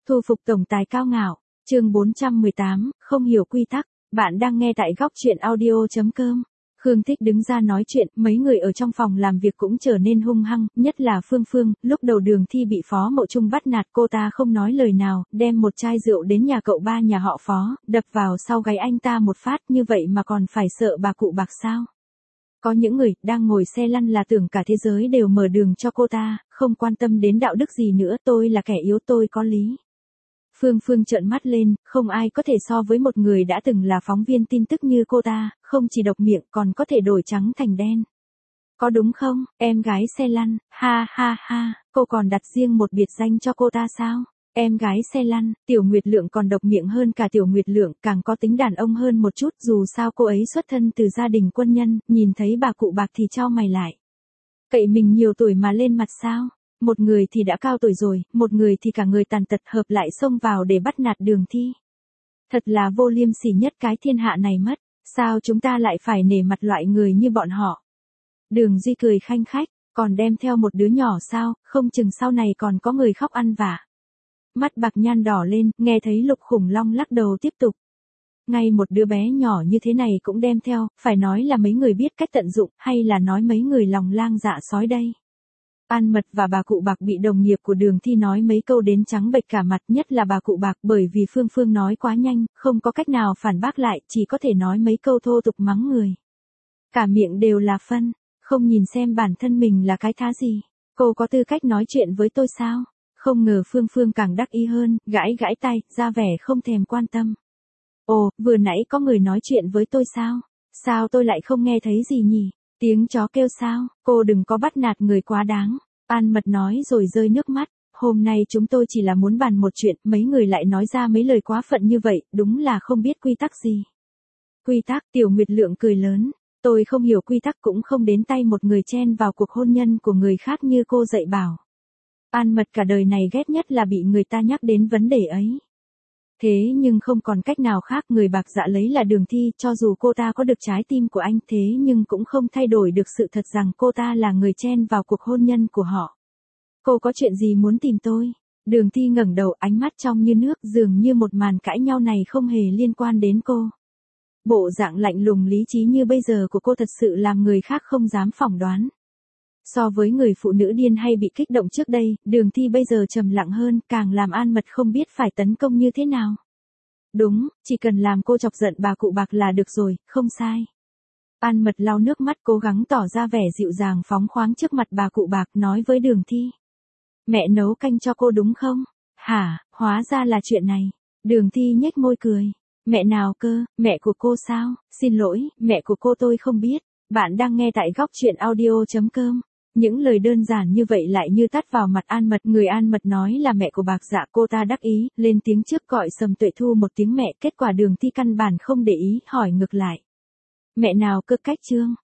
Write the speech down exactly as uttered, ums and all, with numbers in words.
Thu phục tổng tài cao ngạo, chương bốn trăm mười tám, không hiểu quy tắc, bạn đang nghe tại góc truyện audio.com. Khương Thích đứng ra nói chuyện, mấy người ở trong phòng làm việc cũng trở nên hung hăng, nhất là Phương Phương, lúc đầu Đường Thi bị Phó Mậu Trung bắt nạt cô ta không nói lời nào, đem một chai rượu đến nhà cậu ba nhà họ Phó, đập vào sau gáy anh ta một phát, như vậy mà còn phải sợ bà cụ bạc sao? Có những người, đang ngồi xe lăn là tưởng cả thế giới đều mở đường cho cô ta, không quan tâm đến đạo đức gì nữa, tôi là kẻ yếu, tôi có lý. Phương Phương trợn mắt lên, không ai có thể so với một người đã từng là phóng viên tin tức như cô ta, không chỉ độc miệng còn có thể đổi trắng thành đen. Có đúng không, em gái xe lăn, ha ha ha, cô còn đặt riêng một biệt danh cho cô ta sao? Em gái xe lăn, Tiểu Nguyệt Lượng còn độc miệng hơn cả Tiểu Nguyệt Lượng, càng có tính đàn ông hơn một chút, dù sao cô ấy xuất thân từ gia đình quân nhân, nhìn thấy bà cụ bạc thì chau mày lại. Cậy mình nhiều tuổi mà lên mặt sao? Một người thì đã cao tuổi rồi, một người thì cả người tàn tật hợp lại xông vào để bắt nạt Đường Thi. Thật là vô liêm sỉ nhất cái thiên hạ này mất, sao chúng ta lại phải nể mặt loại người như bọn họ? Đường Duy cười khanh khách, còn đem theo một đứa nhỏ sao, không chừng sau này còn có người khóc ăn vạ. Mắt Bạc Nhan đỏ lên, nghe thấy Lục Khủng Long lắc đầu tiếp tục. Ngay một đứa bé nhỏ như thế này cũng đem theo, phải nói là mấy người biết cách tận dụng, hay là nói mấy người lòng lang dạ sói đây? An Mật và bà cụ bạc bị đồng nghiệp của Đường Thi nói mấy câu đến trắng bệch cả mặt, nhất là bà cụ bạc, bởi vì Phương Phương nói quá nhanh, không có cách nào phản bác lại, chỉ có thể nói mấy câu thô tục mắng người. Cả miệng đều là phân, không nhìn xem bản thân mình là cái thá gì. Cô có tư cách nói chuyện với tôi sao? Không ngờ Phương Phương càng đắc ý hơn, gãi gãi tay, ra vẻ không thèm quan tâm. Ồ, vừa nãy có người nói chuyện với tôi sao? Sao tôi lại không nghe thấy gì nhỉ? Tiếng chó kêu sao? Cô đừng có bắt nạt người quá đáng. An Mật nói rồi rơi nước mắt. Hôm nay chúng tôi chỉ là muốn bàn một chuyện, mấy người lại nói ra mấy lời quá phận như vậy, đúng là không biết quy tắc gì. Quy tắc, Tiểu Nguyệt Lượng cười lớn. Tôi không hiểu quy tắc cũng không đến tay một người chen vào cuộc hôn nhân của người khác như cô dạy bảo. An Mật cả đời này ghét nhất là bị người ta nhắc đến vấn đề ấy. Thế nhưng không còn cách nào khác, người bạc dạ lấy là Đường Thi, cho dù cô ta có được trái tim của anh thế nhưng cũng không thay đổi được sự thật rằng cô ta là người chen vào cuộc hôn nhân của họ. Cô có chuyện gì muốn tìm tôi? Đường Thi ngẩng đầu, ánh mắt trong như nước, dường như một màn cãi nhau này không hề liên quan đến cô. Bộ dạng lạnh lùng lý trí như bây giờ của cô thật sự làm người khác không dám phỏng đoán. So với người phụ nữ điên hay bị kích động trước đây, Đường Thi bây giờ trầm lặng hơn, càng làm An Mật không biết phải tấn công như thế nào. Đúng, chỉ cần làm cô chọc giận bà cụ bạc là được rồi, không sai. An Mật lau nước mắt cố gắng tỏ ra vẻ dịu dàng phóng khoáng trước mặt bà cụ bạc, nói với Đường Thi. Mẹ nấu canh cho cô đúng không? Hả, hóa ra là chuyện này. Đường Thi nhếch môi cười. Mẹ nào cơ, mẹ của cô sao? Xin lỗi, mẹ của cô tôi không biết. Bạn đang nghe tại góc truyện audio.com. Những lời đơn giản như vậy lại như tát vào mặt An Mật. Người An Mật nói là mẹ của bạc dạ, cô ta đắc ý, lên tiếng trước gọi Sầm Tuệ Thu một tiếng mẹ, kết quả Đường Thi căn bản không để ý, hỏi ngược lại. Mẹ nào cơ cách trương?